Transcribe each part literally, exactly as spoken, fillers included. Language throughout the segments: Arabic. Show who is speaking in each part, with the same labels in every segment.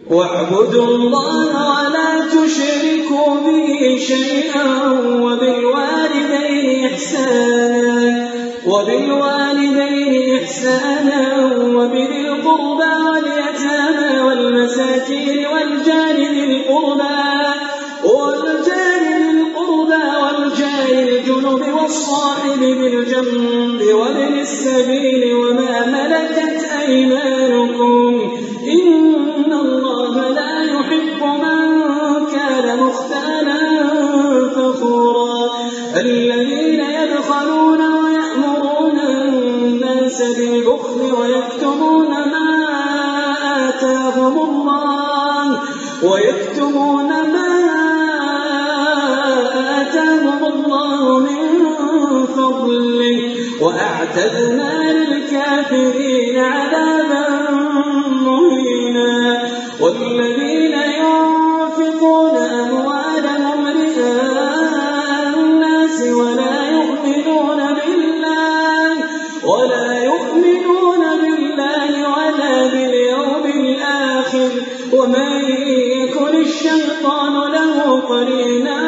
Speaker 1: واعبدوا الله ولا تشركوا به شيئا وبالوالدين إحسانا وبالوالدين إحسانا وبذي القربى واليتامى والمساكين والجار ذي القربى والجار ذي القربى والجار الجنب والصاحب بالجنب وابن السبيل وما ملكت أيمانكم إن الله لا يحب من كان مختالا فخورا الذين يبخلون ويأمرون الناس بالبخل ويكتمون ما آتاهم الله ويكتمون ما آتاهم الله من فضله وأعتدنا للكافرين عذابا مهينا والذين ينفقون أموالهم رئاء الناس ولا يؤمنون بالله ولا يؤمنون بالله ولا باليوم الآخر ومن يكن الشيطان له قرينا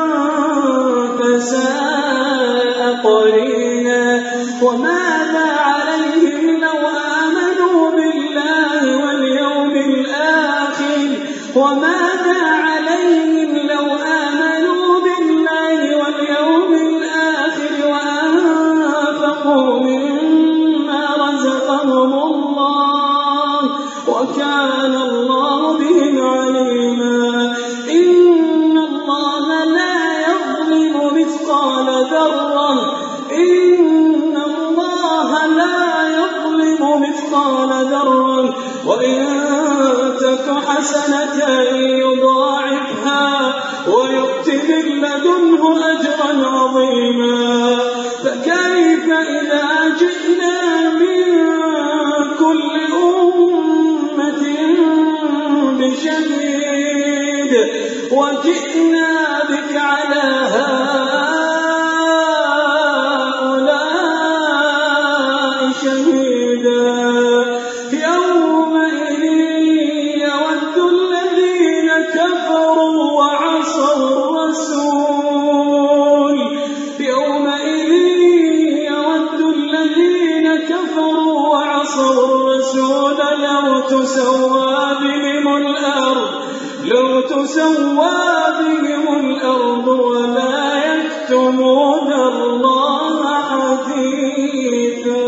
Speaker 1: فساء قرينا وماذا عليهم لو آمنوا بالله واليوم الآخر وماذا عليهم لو آمنوا بالله واليوم الآخر وأنفقوا مما رزقهم الله وكان الله بهم عليما إن الله لا يظلم مثقال ذرة إن الله لا يظلم مثقال ذرة وإن تك حسنة يضاعفها ويؤت من لدنه أجرا عظيما فكيف إذا جئنا من كل أمة بشهيد وجئنا بك على هؤلاء شهيدا يومئذ يود الذين كفروا وعصوا الرسول يومئذ يود الذين كفروا وعصوا الرسول لو تسوى بهم الأرض لو تسوى بهم الأرض ولا يكتمون الله حديثا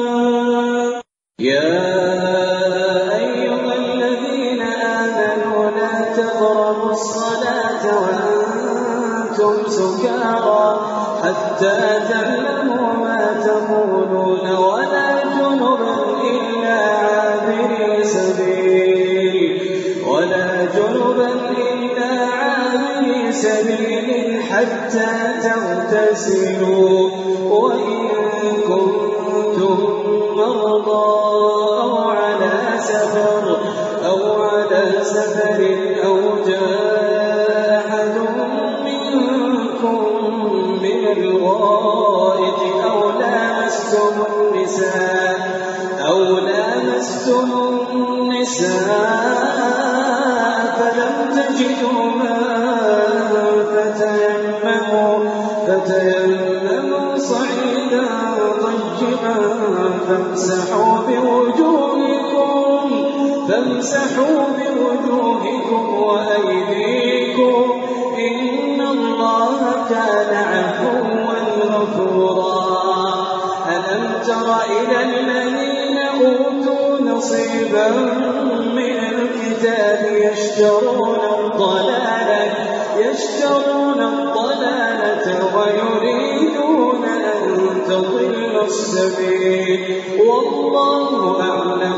Speaker 1: يا أيها الذين آمنوا لا تقربوا الصلاة وأنتم سكارى حتى تعلموا ما تقولون ولا جنبا إلا عابري سبيل ولا جنبا إلا عابري سبيل حتى تغتسلوا وإن كنتم مرضى أو على سفر أو على سفر أو جاء أحد منكم من الغائط أو لامستم النساء أو لامستم النساء فلم تجدوا ماء فتيمموا فتيمموا صعيدا طيبا فامسحوا بوجوهكم فامسحوا بوجوهكم وأيديكم إن الله كان عفوا غفورا ألم تر إلى الذين أوتوا نصيبا من الكتاب يشترون الضلالة يشترون الضلالة ويريدون أن تضلوا السبيل والله أعلم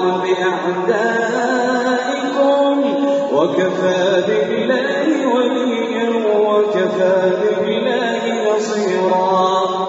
Speaker 1: بأعدائكم وكفى بالله وليا وكفى بالله نصيرا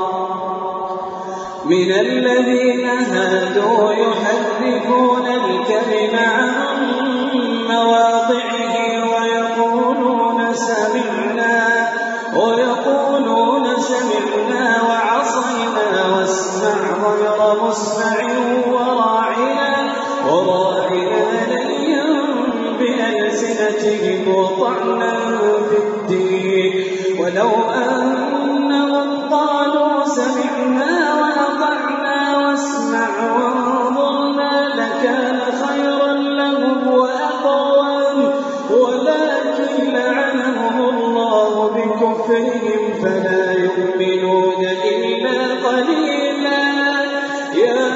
Speaker 1: من الذين هادوا يحرفون الكلم عن مواضعه ويقولون سمعنا ويقولون سمعنا وعصينا واسمع غير مسمع وراعنا وراعنا ليا بألسنتهم بألسنتهم وطعنا في الدين ولو أنهم قالوا سمعنا وأطعنا واسمع وانظرنا لكان خيرا لهم وأقوم ولكن لعنهم الله بكفرهم فلا يؤمنون إلا قليلا. يا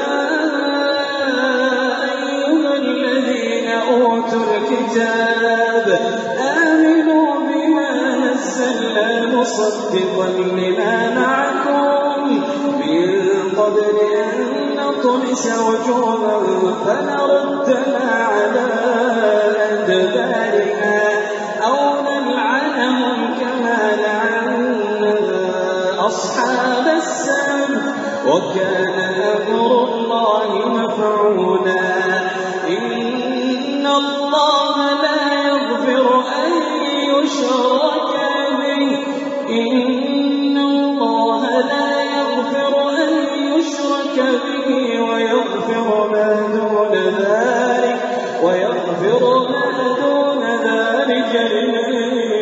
Speaker 1: أيها الذين أوتوا الكتاب آمنوا بما نزلنا مصدقا لما معكم من قبل أن نطمس وجوها فنردها على أدبارها أو نلعنهم كما لعنا أصحاب السبت وكان أمر الله مفعولا. إن الله لا يغفر أن يشرك به إن الله لا يغفر أن يشرك به ويغفر ما دون ذلك ويغفر ما دون ذلك لمن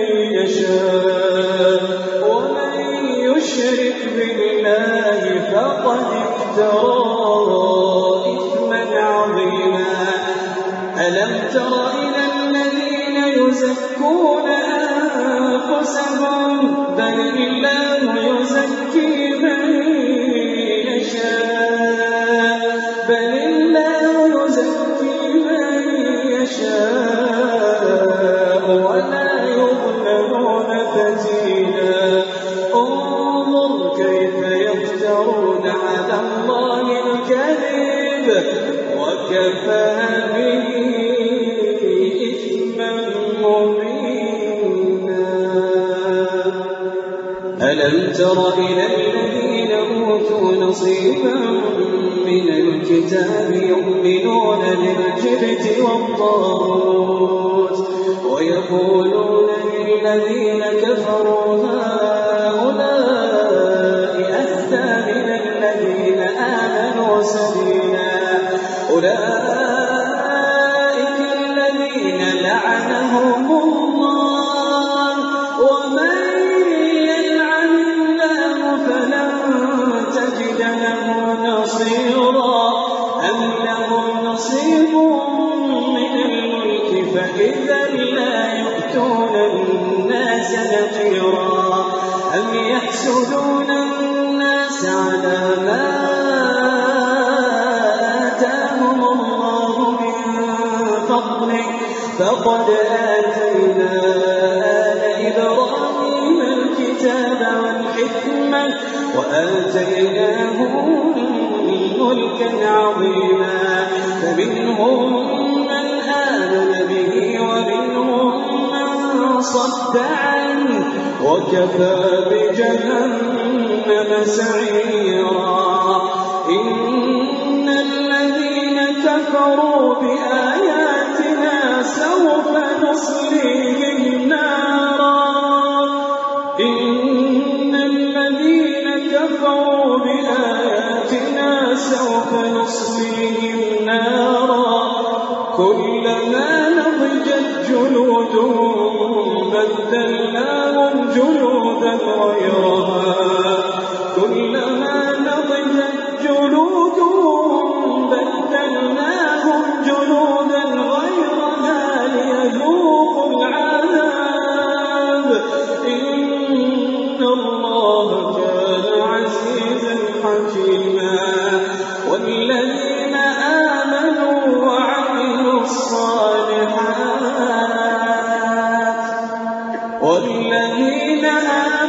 Speaker 1: يشاء ومن يشرك بالله فقد افترى إثما عظيما. ألم تر إلى الذين يزكون أنفسهم بل الله يزكي من يشاء بل الله يزكي من يشاء ولا يظلمون فتيلا. انظر كيف يفترون على الله الكذب وكفى به إثما مبينا. ألم تر إلى الذين أوتوا نصيبا من الكتاب يؤمنون بالجبت والطاغوت ويقولون للذين كفروا هؤلاء أهدى من الذين آمنوا سبيلا. أولئك الذين لعنهم الله ومن يلعن الله فلن تجد له نصيرا. أم لهم نصيب من الملك فإذا لا يؤتون الناس نقيرا. أم يحسدون الناس على ما آتاهم الله من فضله فقد آتينا آل إبراهيم الكتاب والحكمة وآتيناهم ملكا عظيما. فمنهم من آمن به ومنهم من صد عنه وكفى بجهنم سعيرا. إن الذين كفروا بآياتنا سوف نصليهم نارا إن الذين كفروا بآياتنا سوف نصليهم نارا كلما نضجت جلودهم بدلناهم جلودا غيرها كلما نضجت جلودهم بدلناهم جلودا غيرها ليذوقوا العذاب إن الله كان عزيزا حكيما. والذين آمنوا وعملوا الصالحات والذين آمنوا